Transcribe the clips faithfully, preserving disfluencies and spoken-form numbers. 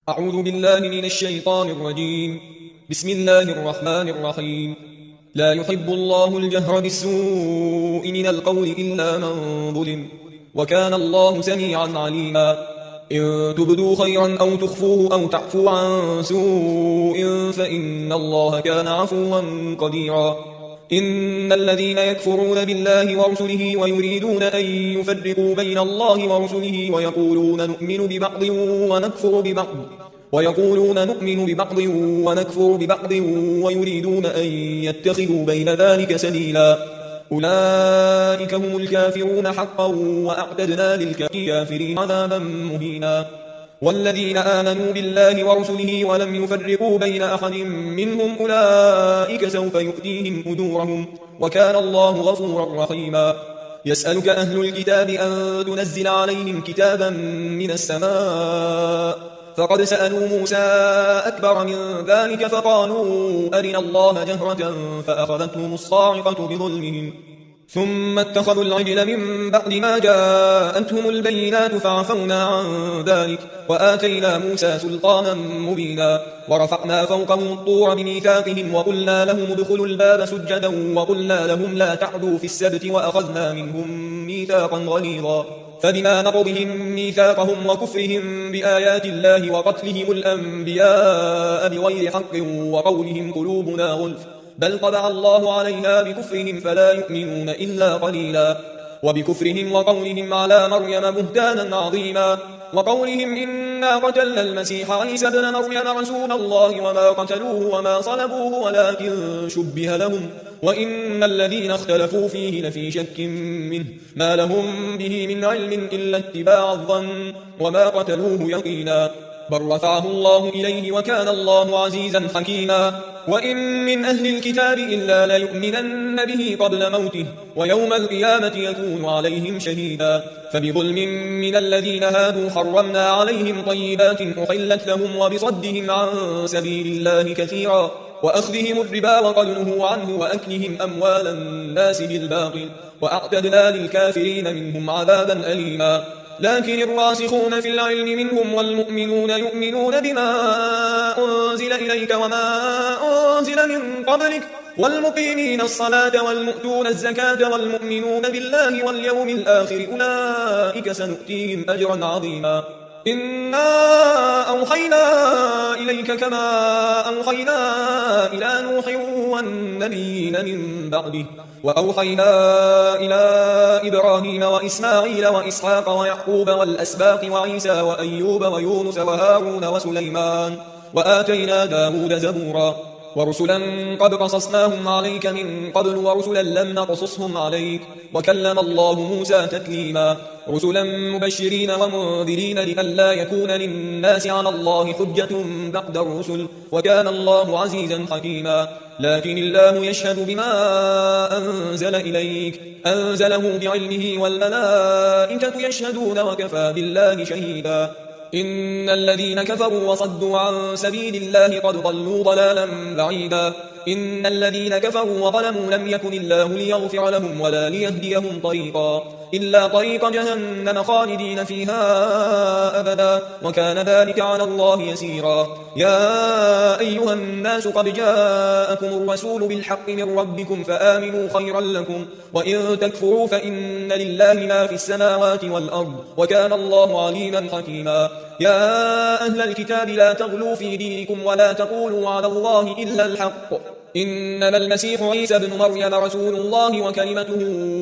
أعوذ بالله من الشيطان الرجيم. بسم الله الرحمن الرحيم. لا يحب الله الجهر بالسوء من القول إلا من ظلم، وكان الله سميعا عليما. إن تبدوا خيرا أو تخفوه أو تعفو عن سوء فإن الله كان عفوا قديرا. إن الذين يكفرون بالله ورسله ويريدون أن يفرقوا بين الله ورسله ويقولون نؤمن ببعض ونكفر ببعض ويقولون نؤمن ببعض ونكفر ببعض ويريدون أن يتخذوا بين ذلك سبيلا، أولئك هم الكافرون حقا وأعتدنا للكافرين عذابا مهينا. والذين آمنوا بالله ورسله ولم يفرقوا بين أحد منهم أولئك سوف يؤتيهم أجورهم، وكان الله غفورا رحيما. يسألك أهل الكتاب أن تنزل عليهم كتابا من السماء، فقد سألوا موسى أكبر من ذلك فقالوا أرنا الله جهرة فأخذتهم الصاعقة بظلمهم، ثم اتخذوا العجل من بعد ما جاءتهم البينات فعفونا عن ذلك وآتينا موسى سلطانا مبينا. ورفعنا فوقهم الطور بميثاقهم وقلنا لهم ادخلوا الباب سجدا وقلنا لهم لا تعدوا في السبت وأخذنا منهم ميثاقا غليظا. فبما نقضهم ميثاقهم وكفرهم بآيات الله وقتلهم الأنبياء بغير حق وقولهم قلوبنا غلف بل طبع الله عليها بكفرهم فلا يؤمنون إلا قليلا. وبكفرهم وقولهم على مريم بهتانا عظيما، وقولهم إنا قتلنا المسيح عيسى ابن مريم رسول الله وما قتلوه وما صلبوه ولكن شبه لهم، وإن الذين اختلفوا فيه لفي شك منه ما لهم به من علم إلا اتباع الظن وما قتلوه يقينا، بل رفعه الله إليه وكان الله عزيزا حكيما. وإن من أهل الكتاب إلا ليؤمنن به قبل موته ويوم القيامة يكون عليهم شهيدا. فبظلم من الذين هادوا حرمنا عليهم طيبات أحلت لهم وبصدهم عن سبيل الله كثيرا وأخذهم الربا وقد نهوا عنه وأكلهم أموال الناس بالباطل وأعتدنا للكافرين منهم عذابا أليما. لكن الراسخون في العلم منهم والمؤمنون يؤمنون بما أنزل إليك وما أنزل من قبلك والمقيمين الصلاة والمؤتون الزكاة والمؤمنون بالله واليوم الآخر أولئك سنؤتيهم أجرا عظيما. إنا أوحينا إليك كما أوحينا إلى نوح والنبيين من بعده وأوحينا إلى إبراهيم وإسماعيل وإسحاق ويعقوب والأسباط وعيسى وأيوب ويونس وهارون وسليمان وآتينا داود زبورا. ورسلا قد قصصناهم عليك من قبل ورسلا لم نقصصهم عليك وكلم الله موسى تكليما. رسلا مبشرين ومنذرين لئلا يكون للناس على الله حجة بعد الرسل وكان الله عزيزا حكيما. لكن الله يشهد بما أنزل إليك أنزله بعلمه والملائكة يشهدون وكفى بالله شهيدا. إن الذين كفروا وصدوا عن سبيل الله قد ضلوا ضلالا بعيدا. إن الذين كفروا وظلموا لم يكن الله ليغفر لهم ولا ليهديهم طريقا إلا طريق جهنم خالدين فيها أبدا وكان ذلك على الله يسيرا. يا أيها الناس قد جاءكم الرسول بالحق من ربكم فآمنوا خيرا لكم وإن تكفروا فإن لله ما في السماوات والأرض وكان الله عليما حكيما. يا أهل الكتاب لا تغلوا في دينكم ولا تقولوا على الله إلا الحق إنما المسيح عيسى بن مريم رسول الله وكلمته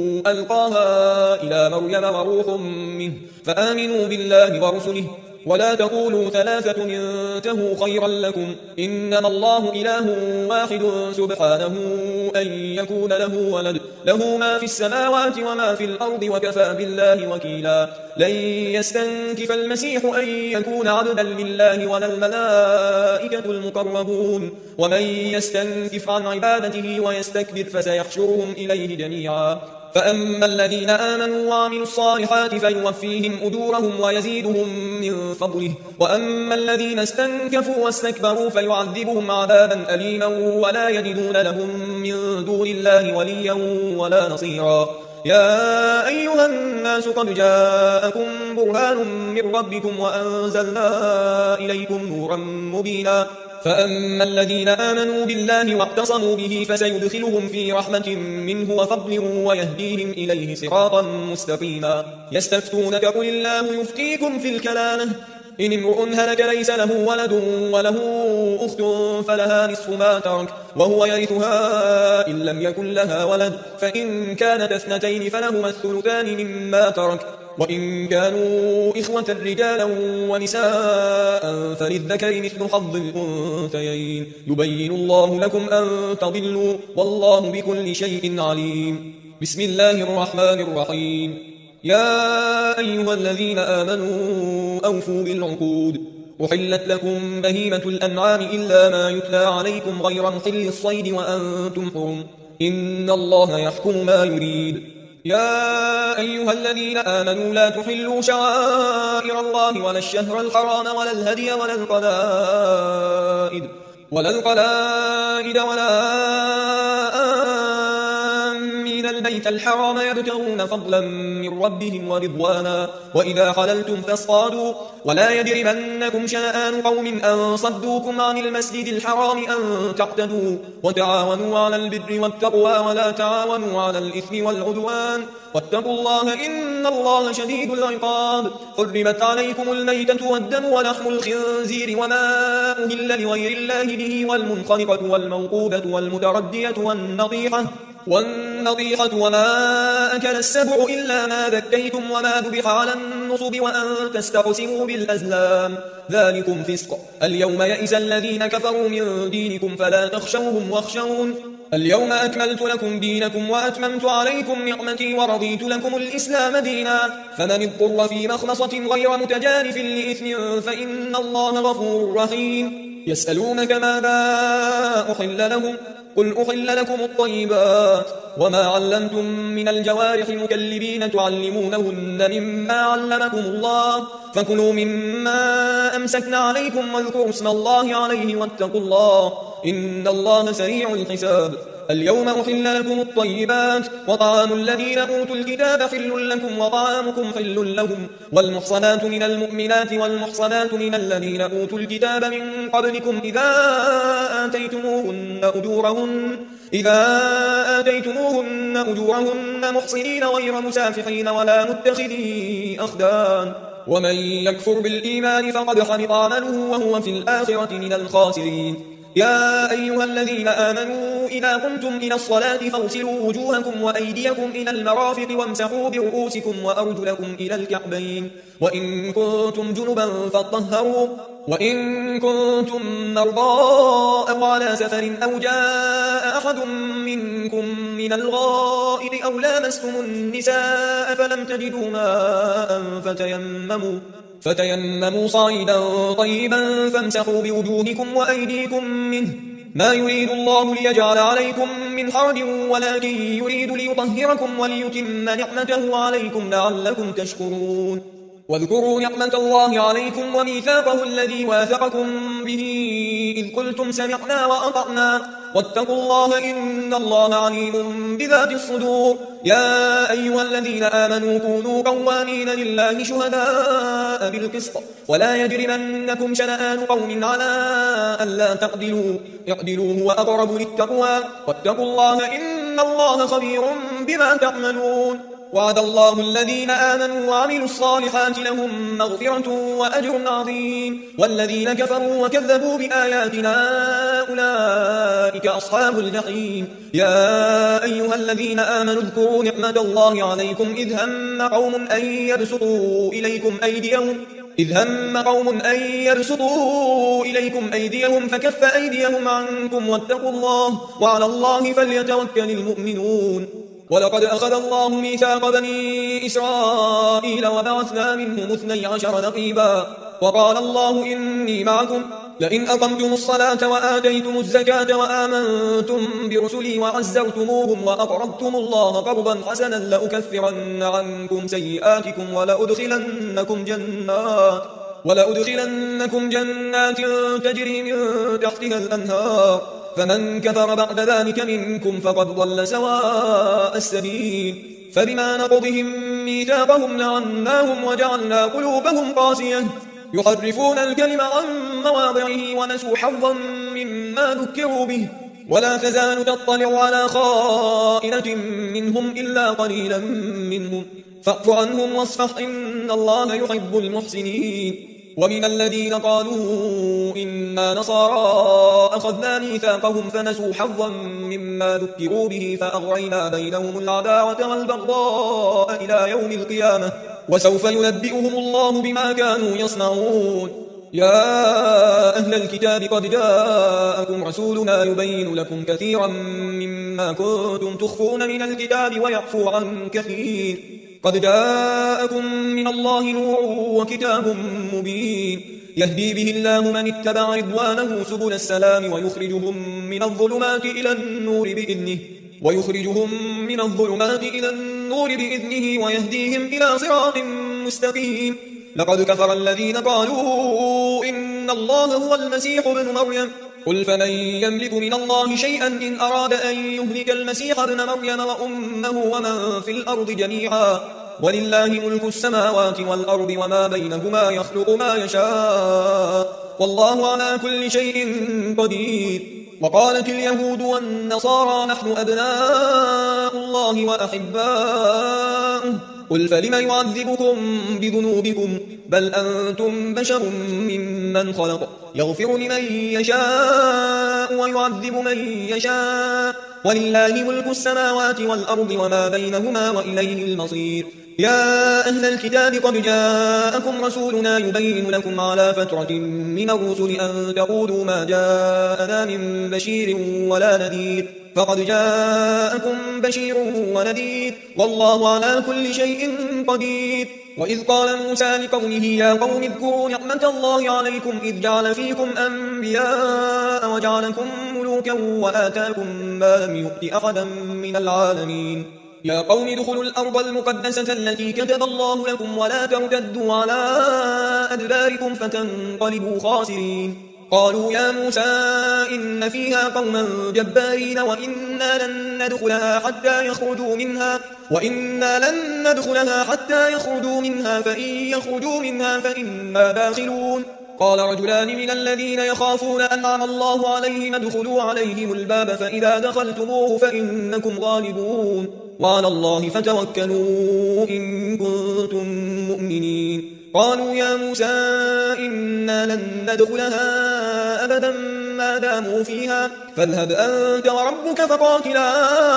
ألقاها إلى مريم وروح منه فآمنوا بالله ورسله ولا تقولوا ثلاثة انتهوا خيرا لكم إنما الله إله واحد سبحانه أن يكون له ولد له ما في السماوات وما في الأرض وكفى بالله وكيلا. لن يستنكف المسيح أن يكون عبدا لله ولا الملائكة المقربون ومن يستنكف عن عبادته ويستكبر فسيحشرهم إليه جميعا. فأما الذين آمنوا وعملوا الصالحات فيوفيهم أجورهم ويزيدهم من فضله وأما الذين استنكفوا واستكبروا فيعذبهم عذابا أليما ولا يجدون لهم من دون الله وليا ولا نصيرا. يا أيها الناس قد جاءكم برهان من ربكم وأنزلنا إليكم نورا مبينا فأما الذين آمنوا بالله واعتصموا به فسيدخلهم في رحمة منه وفضل ويهديهم إليه صراطا مستقيما يستفتونك قل الله يفتيكم في الكلالة إن امرؤ هلك ليس له ولد وله أخت فلها نصف ما ترك وهو يرثها إن لم يكن لها ولد فإن كانت اثنتين فلهما الثلثان مما ترك وإن كانوا إخوة رجالا ونساء فللذكر مثل حظ الأنثيين يبين الله لكم أن تضلوا والله بكل شيء عليم. بسم الله الرحمن الرحيم. يا أيها الذين آمنوا أوفوا بالعقود أحلت لكم بهيمة الأنعام إلا ما يتلى عليكم غير محل الصيد وأنتم حرم إن الله يحكم ما يريد. يا أيها الذين آمنوا لا تحلوا شعائر الله ولا الشهر الحرام ولا الهدي ولا القلائد ولا القلائد ولا آمين البيت الحرام يبتغون فضلا من ربهم ورضوانا وإذا حللتم فاصطادوا ولا يجرمنكم شنآن قوم أن صدوكم عن المسجد الحرام أن تعتدوا وتعاونوا على البر والتقوى ولا تعاونوا على الإثم والعدوان واتقوا الله إن الله شديد العقاب. حرمت عليكم الميتة والدم ولحم الخنزير وما أهل لغير الله به والمنخنقة والموقوذة والمتردية والنطيحة والنطيحة وما أكل السبع إلا ما ذكيتم وما ذبح على النصب وأن تستقسموا بالأزلام ذلكم فسق. اليوم يئس الذين كفروا من دينكم فلا تخشوهم واخشون اليوم أكملت لكم دينكم وأتممت عليكم نعمتي ورضيت لكم الإسلام دينا فمن اضطر في مخمصة غير متجانف لإثم فإن الله غفور رحيم. يسألونك ماذا أحل لهم قل أحل لكم الطيبات وما علمتم من الجوارح مكلبين تعلمونهن مما علمكم الله فكلوا مما أمسكنا عليكم واذكروا اسم الله عليه واتقوا الله إن الله سريع الحساب. اليوم أحل لكم الطيبات وطعام الذين أوتوا الكتاب حل لكم وطعامكم حل لهم والمحصنات من المؤمنات والمحصنات من الذين أوتوا الكتاب من قبلكم إذا آتيتموهن أجورهن إذا آتيتموهن أجورهن محصنين غير مسافحين ولا متخذي أخدان ومن يكفر بالإيمان فقد حبط عمله وهو في الآخرة من الخاسرين. يا أيها الذين آمنوا إذا قمتم إلى الصلاة فاغسلوا وجوهكم وأيديكم إلى المرافق وامسحوا برؤوسكم وأرجلكم إلى الكعبين وإن كنتم جنبا فاطهروا وإن كنتم مرضى أو على سفر أو جاء أحد منكم من الغائط أو لامستم النساء فلم تجدوا ماء فتيمموا فتيمموا صعيدا طيبا فامسحوا بوجوهكم وأيديكم منه ما يريد الله ليجعل عليكم من حرج ولكن يريد ليطهركم وليتم نعمته عليكم لعلكم تشكرون. واذكروا نعمة الله عليكم وميثاقه الذي واثقكم به إذ قلتم سمعنا وأطعنا واتقوا الله إن الله عليم بذات الصدور. يا أيها الذين آمنوا كونوا قوامين لله شهداء بالقسط ولا يجرمنكم شنآن قوم على ألا تعدلوا اعدلوا هو أقرب للتقوى واتقوا الله إن الله خبير بما تعملون. وعد الله الذين آمنوا وعملوا الصالحات لهم مغفرة وأجر عظيم والذين كفروا وكذبوا بآياتنا أولئك أصحاب الجحيم. يا أيها الذين آمنوا اذكروا نعمة الله عليكم إذ هم قوم أن يبسطوا إليكم أيديهم إذ هم قوم أن يبسطوا إليكم أيديهم فكف أيديهم عنكم واتقوا الله وعلى الله فليتوكل المؤمنون. ولقد أخذ الله ميثاق بني إسرائيل وبعثنا منهم اثني عشر نقيبا وقال الله إني معكم لئن أقمتم الصلاة وآتيتم الزكاة وآمنتم برسلي وعزرتموهم وأقرضتم الله قرضا حسنا لأكفرن عنكم سيئاتكم ولأدخلنكم جنات ولأدخلنكم جنات تجري من تحتها الأنهار فمن كفر بعد ذلك منكم فقد ضل سواء السبيل. فبما نقضهم ميثاقهم لعناهم وجعلنا قلوبهم قاسية يحرفون الكلم عن مواضعه ونسوا حظا مما ذكروا به ولا تزال تطلع على خائنة منهم إلا قليلا منهم فاعف عنهم واصفح إن الله يحب المحسنين. ومن الذين قالوا إنا نصارى أخذنا ميثاقهم فنسوا حظا مما ذكروا به فأغرينا بينهم العداوة والبغضاء إلى يوم القيامة وسوف ينبئهم الله بما كانوا يصنعون. يا أهل الكتاب قد جاءكم رسولنا يبين لكم كثيرا مما كنتم تخفون من الكتاب ويعفو عن كثير قد جاءكم من الله نور وكتاب مبين يهدي به الله من اتبع رضوانه سبل السلام ويخرجهم من الظلمات إلى النور بإذنه ويخرجهم من الظلمات إلى النور بإذنه ويهديهم إلى صراط مستقيم. لقد كفر الذين قالوا إن الله هو المسيح ابن مريم قل فمن يملك من الله شيئا إن أراد أن يهلك المسيح ابن مريم وأمه ومن في الأرض جميعا ولله ملك السماوات والأرض وما بينهما يخلق ما يشاء والله على كل شيء قدير. وقالت اليهود والنصارى نحن أبناء الله وأحباؤه قل فلم يعذبكم بذنوبكم بل أنتم بشر ممن خلق يغفر لمن يشاء ويعذب من يشاء ولله ملك السماوات والأرض وما بينهما وإليه المصير. يا أهل الكتاب قد جاءكم رسولنا يبين لكم على فترة من الرسل أن تقولوا ما جاءنا من بشير ولا نذير فقد جاءكم بشير ونذير والله على كل شيء قدير. وإذ قال موسى لقومه يا قوم اذكروا نعمة الله عليكم إذ جعل فيكم أنبياء وجعلكم ملوكا وآتاكم ما لم يؤت أحدا من العالمين. يا قوم ادخلوا الأرض المقدسة التي كتب الله لكم ولا ترتدوا على أدباركم فتنقلبوا خاسرين. قالوا يا موسى إن فيها قوما جبارين وإنا لن ندخلها حتى يخرجوا منها وإنا لن ندخلها حتى يخرجوا منها فإن يخرجوا منها فإنا داخلون. قال رجلان من الذين يخافون أنعم الله عليهم ادخلوا عليهم الباب فإذا دخلتموه فإنكم غالبون وعلى الله فتوكلوا إن كنتم مؤمنين. قالوا يا موسى إنا لن ندخلها أبدا ما داموا فيها فاذهب أنت وربك فقاتلا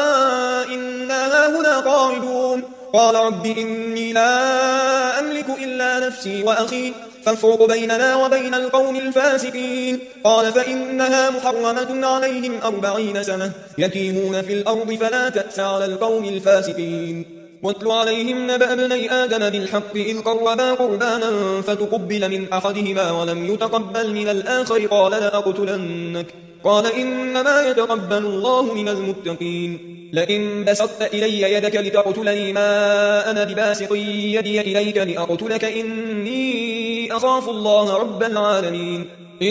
إنا هنا قاعدون. قال رب إني لا أملك إلا نفسي وأخي فافرق بيننا وبين القوم الفاسقين. قال فإنها محرمة عليهم أربعين سنة يتيمون في الأرض فلا تأس على القوم الفاسقين. واتل عليهم نبأ ابني آدم بالحق إذ قربا قربانا فتقبل من أحدهما ولم يتقبل من الآخر قال لأقتلنك قال إنما يتقبل الله من المتقين. لئن بسطت إلي يدك لتقتلني ما أنا بباسط يدي إليك لأقتلك إني أخاف الله رب العالمين.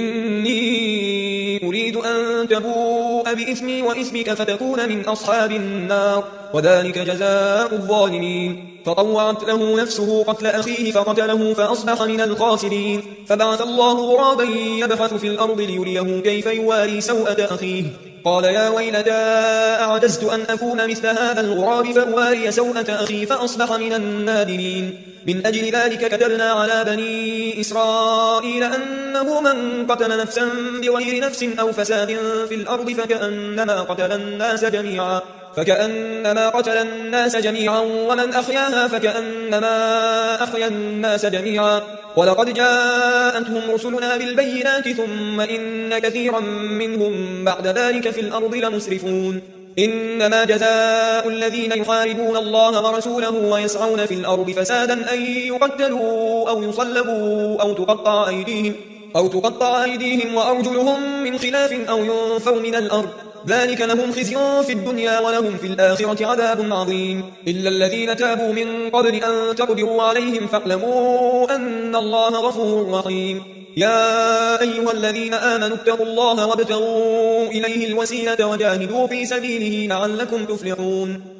إني أريد أن تبوء بإثمي وإثمك فتكون من أصحاب النار وذلك جزاء الظالمين. فطوعت له نفسه قتل أخيه فقتله فأصبح من الخاسرين. فبعث الله غرابا يبحث في الأرض ليريه كيف يواري سوءة أخيه قال يا ويلتى أعجزت أن أكون مثل هذا الغراب فأواري سوءة أخي فأصبح من النادمين. من أجل ذلك كتبنا على بني إسرائيل أنه من قتل نفسا بغير نفس أو فساد في الأرض فكأنما قتل الناس جميعا فكأنما قتل الناس جميعا ومن أحياها فكأنما أحيا الناس جميعا. ولقد جاءتهم رسلنا بالبينات ثم إن كثيرا منهم بعد ذلك في الأرض لمسرفون. إنما جزاء الذين يحاربون الله ورسوله ويسعون في الأرض فسادا أن يقتلوا أو يصلبوا أو تقطع أيديهم أو تقطع أيديهم وأرجلهم من خلاف أو ينفوا من الأرض ذلك لهم خزي في الدنيا ولهم في الآخرة عذاب عظيم. إلا الذين تابوا من قبل أن تقدروا عليهم فاعلموا أن الله غفور رحيم. يا أيها الذين آمنوا اتقوا الله وابتغوا إليه الوسيلة وجاهدوا في سبيله لعلكم تفلحون.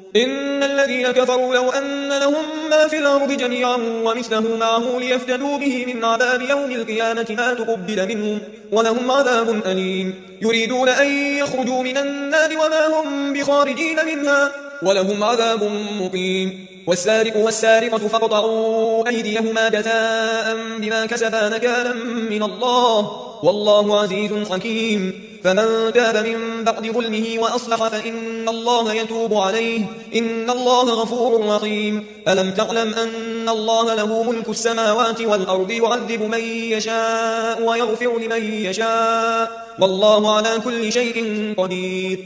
إن الذين كفروا لو أن لهم ما في الأرض جميعا ومثله معه ليفتدوا به من عذاب يوم القيامة ما تقبل منهم ولهم عذاب أليم يريدون أن يخرجوا من النار وما هم بخارجين منها ولهم عذاب مقيم والسارق والسارقة فاقطعوا أيديهما جزاء بما كسبا نكالا من الله والله عزيز حكيم فمن تاب من بعد ظلمه وأصلح فإن الله يتوب عليه إن الله غفور رحيم ألم تعلم أن الله له ملك السماوات والأرض يعذب من يشاء ويغفر لمن يشاء والله على كل شيء قدير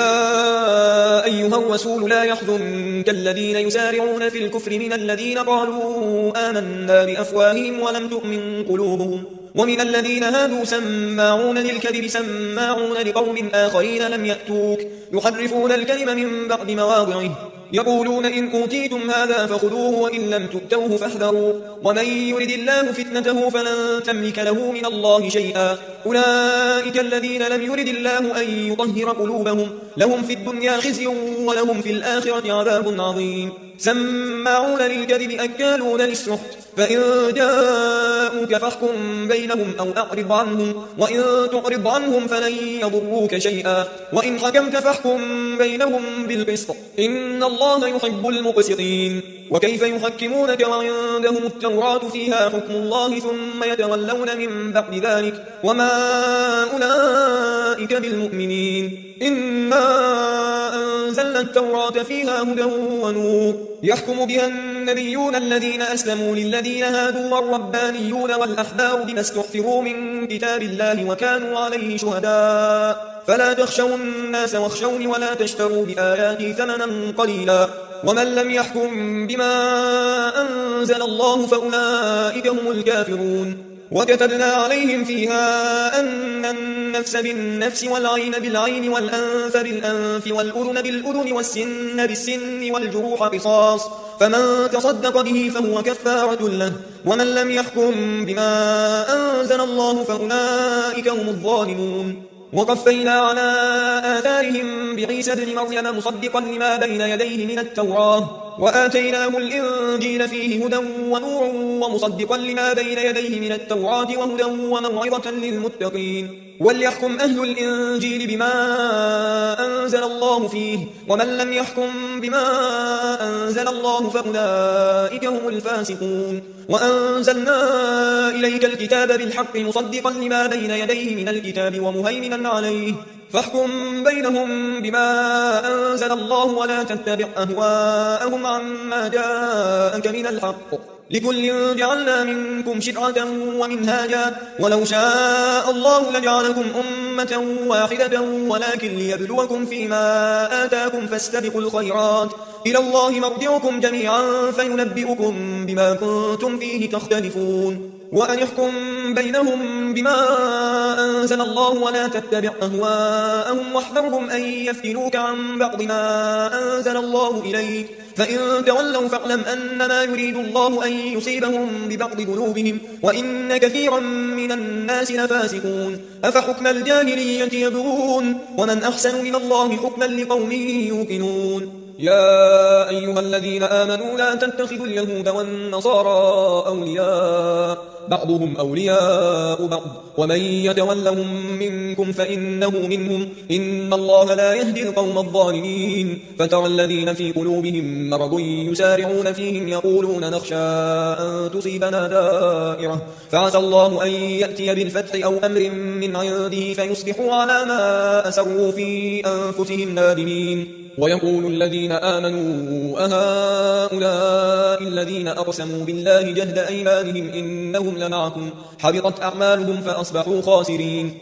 يا أيها الرسول لا يحزنك الذين يسارعون في الكفر من الذين قالوا آمنا بأفواههم ولم تؤمن قلوبهم ومن الذين هادوا سماعون للكذب سماعون لقوم آخرين لم يأتوك يحرفون الكلم من بعد مواضعه يقولون إن أوتيتم هذا فخذوه وإن لم تؤتوه فاحذروا ومن يرد الله فتنته فلن تملك له من الله شيئا أولئك الذين لم يرد الله أن يطهر قلوبهم لهم في الدنيا خزي ولهم في الآخرة عذاب عظيم سماعون للكذب أكالون للسحت فإن جاءوك فاحكم بينهم أو أعرض عنهم وإن تعرض عنهم فلن يضروك شيئا وإن حكمت فاحكم بينهم بالقسط إن الله يحب المقسطين وكيف يحكمونك وعندهم التوراة فيها حكم الله ثم يتولون من بعد ذلك وما أولئك بالمؤمنين إنا أنزلنا التوراة فيها هدى ونور يحكم بها النبيون الذين أسلموا للذين هادوا والربانيون والأحبار بما استحفظوا من كتاب الله وكانوا عليه شهداء فلا تخشوا الناس واخشوني ولا تشتروا بآياتي ثمنا قليلا ومن لم يحكم بما أنزل الله فأولئك هم الكافرون وكتبنا عليهم فيها أن النفس بالنفس والعين بالعين والأنف بالأنف والأذن بالأذن والسن بالسن والجروح قصاص فمن تصدق به فهو كفارة له ومن لم يحكم بما أنزل الله فأولئك هم الظالمون وقفينا على آثارهم بعيسى ابن مريم مصدقا لما بين يديه من التوراة وآتيناه الإنجيل فيه هدى ونور ومصدقا لما بين يديه من التوراة وهدى وموعظة للمتقين وليحكم أهل الإنجيل بما أنزل الله فيه ومن لم يحكم بما أنزل الله فأولئك هم الفاسقون وأنزلنا إليك الكتاب بالحق مصدقا لما بين يديه من الكتاب ومهيمنا عليه فاحكم بينهم بما أنزل الله ولا تتبع أهواءهم عما جاءك من الحق لكل جعلنا منكم شرعة ومنهاجا ولو شاء الله لجعلكم أمة واحدة ولكن ليبلوكم فيما آتاكم فاستبقوا الخيرات إلى الله مرجعكم جميعا فينبئكم بما كنتم فيه تختلفون وأن يحكم بينهم بما أنزل الله ولا تتبع أهواءهم واحذرهم أن يفتنوك عن بعض ما أنزل الله إليك فإن تولوا فاعلم أنما يريد الله أن يصيبهم ببعض ذنوبهم وإن كثيرا من الناس لفاسقون أفحكم الجاهلية يبغون ومن أحسن من الله حكما لقوم يوقنون يا أيها الذين آمنوا لا تتخذوا اليهود والنصارى أولياء بعضهم أولياء بعض ومن يتولهم منكم فإنه منهم إن الله لا يهدي القوم الظالمين فترى الذين في قلوبهم مرض يسارعون فيهم يقولون نخشى أن تصيبنا دائرة فعسى الله أن يأتي بالفتح أو أمر من عنده فيصبحوا على ما أسروا في أنفسهم نادمين ويقول الذين آمنوا أهؤلاء الذين أقسموا بالله جهد أيمانهم إنهم لمعكم حبطت أعمالهم فأصبحوا خاسرين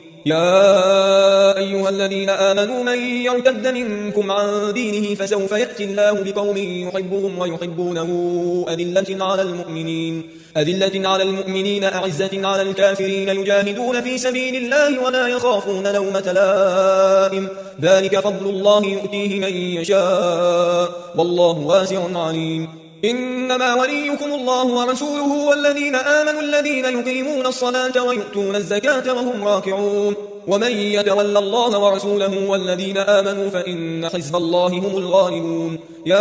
يا أيها الذين آمنوا من يرتد منكم عن دينه فسوف يأتي الله بقوم يحبهم ويحبونه أذلة على المؤمنين أذلة على المؤمنين أعزة على الكافرين يجاهدون في سبيل الله ولا يخافون لومة لائم ذلك فضل الله يؤتيه من يشاء والله واسع عليم إنما وليكم الله ورسوله والذين آمنوا الذين يقيمون الصلاة ويؤتون الزكاة وهم راكعون ومن يتول الله ورسوله والذين آمنوا فإن حزب الله هم الغالبون.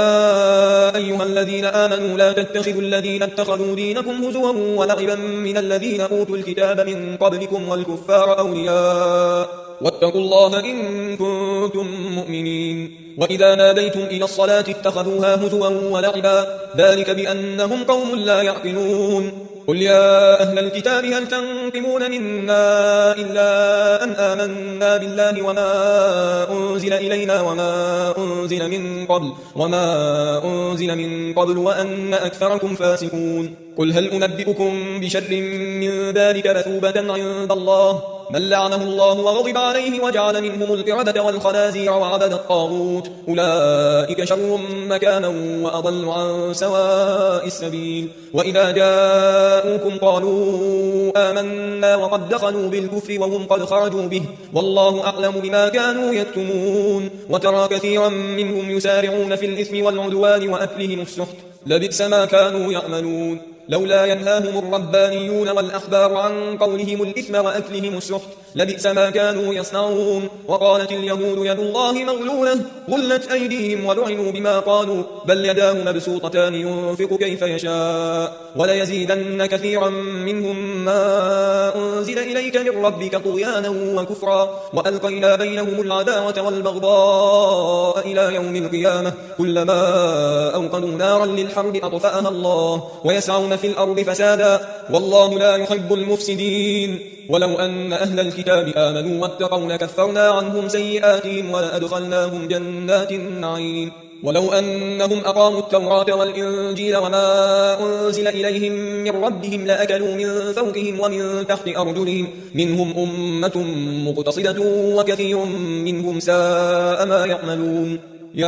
يا أيها الذين آمنوا لا تتخذوا الذين اتخذوا دينكم هزوا ولعبا من الذين أوتوا الكتاب من قبلكم والكفار أولياء واتقوا الله إن كنتم مؤمنين. وإذا ناديتم إلى الصلاة اتخذوها هزوا ولعبا ذلك بأنهم قوم لا يعقلون. قل يا أهل الكتاب هل تنقمون منا إلا أن آمنا بالله وما أنزل إلينا وما أنزل من قبل وما أنزل من قبل وأن أكثركم فاسقون. قل هل أنبئكم بشر من ذلك مثوبة عند الله من لعنه الله وغضب عليه وجعل منهم القردة والخنازير وعبد الطاغوت أولئك شر مكانا وأضل عن سواء السبيل. وإذا جاءوكم قالوا آمنا وقد دخلوا بالكفر وهم قد خرجوا به والله أعلم بما كانوا يكتمون. وترى كثيرا منهم يسارعون في الإثم والعدوان وأكلهم السحت لبئس ما كانوا يعملون. لولا ينهاهم الربانيون والأحبار عن قولهم الإثم وأكلهم السحت لبئس ما كانوا يصنعون. وقالت اليهود يد الله مغلولة غلت أيديهم ولعنوا بما قالوا بل يداه مبسوطتان ينفق كيف يشاء وليزيدن كثيرا منهم ما أنزل إليك من ربك طغيانا وكفرا وألقينا بينهم العداوة والبغضاء إلى يوم القيامة كلما أوقدوا نارا للحرب أطفأها الله ويسعون في الأرض فسادا والله لا يحب المفسدين. ولو أن أهل الكتاب آمنوا واتقوا لكفرنا عنهم سيئاتهم ولأدخلناهم جنات النعيم. ولو أنهم أقاموا التوراة والإنجيل وما أنزل إليهم من ربهم لأكلوا من فوقهم ومن تحت أرجلهم منهم أمة مقتصدة وكثير منهم ساء ما يعملون.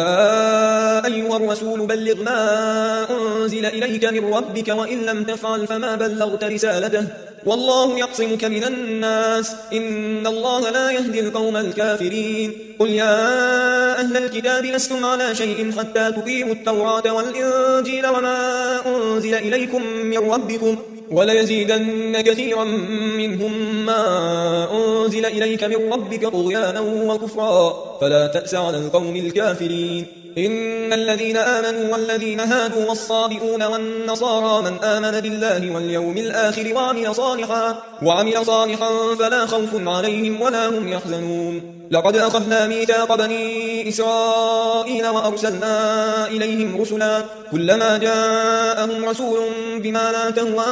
يا أيها الرسول بلغ ما أنزل إليك من ربك وإن لم تفعل فما بلغت رسالته والله يعصمك من الناس إن الله لا يهدي القوم الكافرين. قل يا أهل الكتاب لستم على شيء حتى تقيموا التوراة والإنجيل وما أنزل إليكم من ربكم وليزيدن كثيرا منهم ما أنزل إليك من ربك طغيانا وكفرا فلا تأس على القوم الكافرين. إن الذين آمنوا والذين هادوا والصابئون والنصارى من آمن بالله واليوم الآخر وعمل صالحا, وعمل صالحا فلا خوف عليهم ولا هم يحزنون. لقد أخذنا ميثاق بني إسرائيل وأرسلنا إليهم رسلا كلما جاءهم رسول بما لا تهوى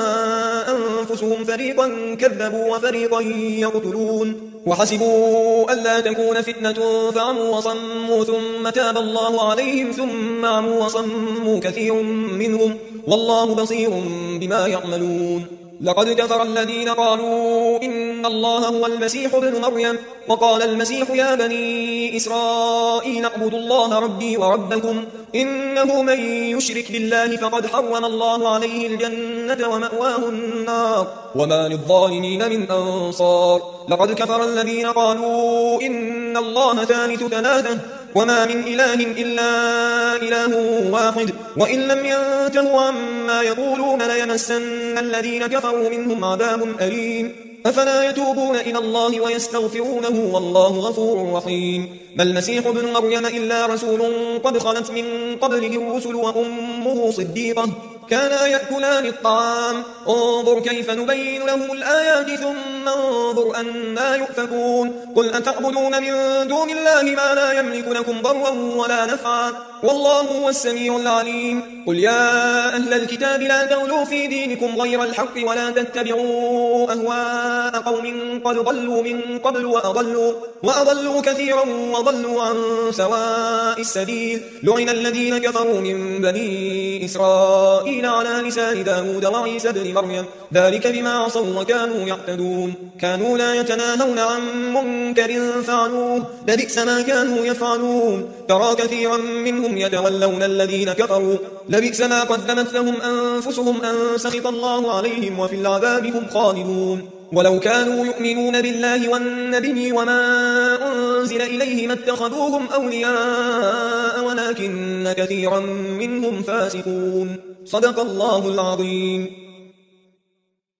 أنفسهم فريقا كذبوا وفريقا يقتلون وحسبوا ألا تكون فتنة فعموا وصموا ثم تاب الله عليهم ثم عموا وصموا كثير منهم والله بصير بما يعملون. لقد كفر الذين قالوا إن الله هو المسيح ابن مريم وقال المسيح يا بني إسرائيل اعبدوا الله ربي وربكم إنه من يشرك بالله فقد حرم الله عليه الجنة ومأواه النار وما للظالمين من أنصار. لقد كفر الذين قالوا إن الله ثالث ثلاثة وما من إله إلا إله واحد وإن لم ينتهوا عما يقولون ليمسن الذين كفروا منهم عذاب أليم. أفلا يتوبون إلى الله ويستغفرونه والله غفور رحيم. ما المسيح ابن مريم إلا رسول قد خلت من قبله الرسل وأمه صديقة كانا يأكلان الطعام انظر كيف نبين لهم الآيات ثم انظر أنا يؤفكون. قل أتعبدون من دون الله ما لا يملك لكم ضرا ولا نفعا والله هو السميع العليم. قل يا أهل الكتاب لا تغلوا في دينكم غير الحق ولا تتبعوا أهواء قوم قد ضلوا من قبل وأضلوا, وأضلوا كثيرا وضلوا عن سواء السبيل. لعن الذين كفروا من بني إسرائيل على لسان داود وعيسى بن مريم ذلك بما عصوا وكانوا يعتدون. كانوا لا يتناهون عن منكر فعلوه لبئس ما كانوا يفعلون. ترى كثيرا منهم يتولون الذين كفروا لبئس ما قدمت لهم أنفسهم أن سخط الله عليهم وفي العذاب هم خالدون. ولو كانوا يؤمنون بالله والنبي وما أنزل إليه ما اتخذوهم أولياء ولكن كثيرا منهم فاسقون. صدق الله العظيم.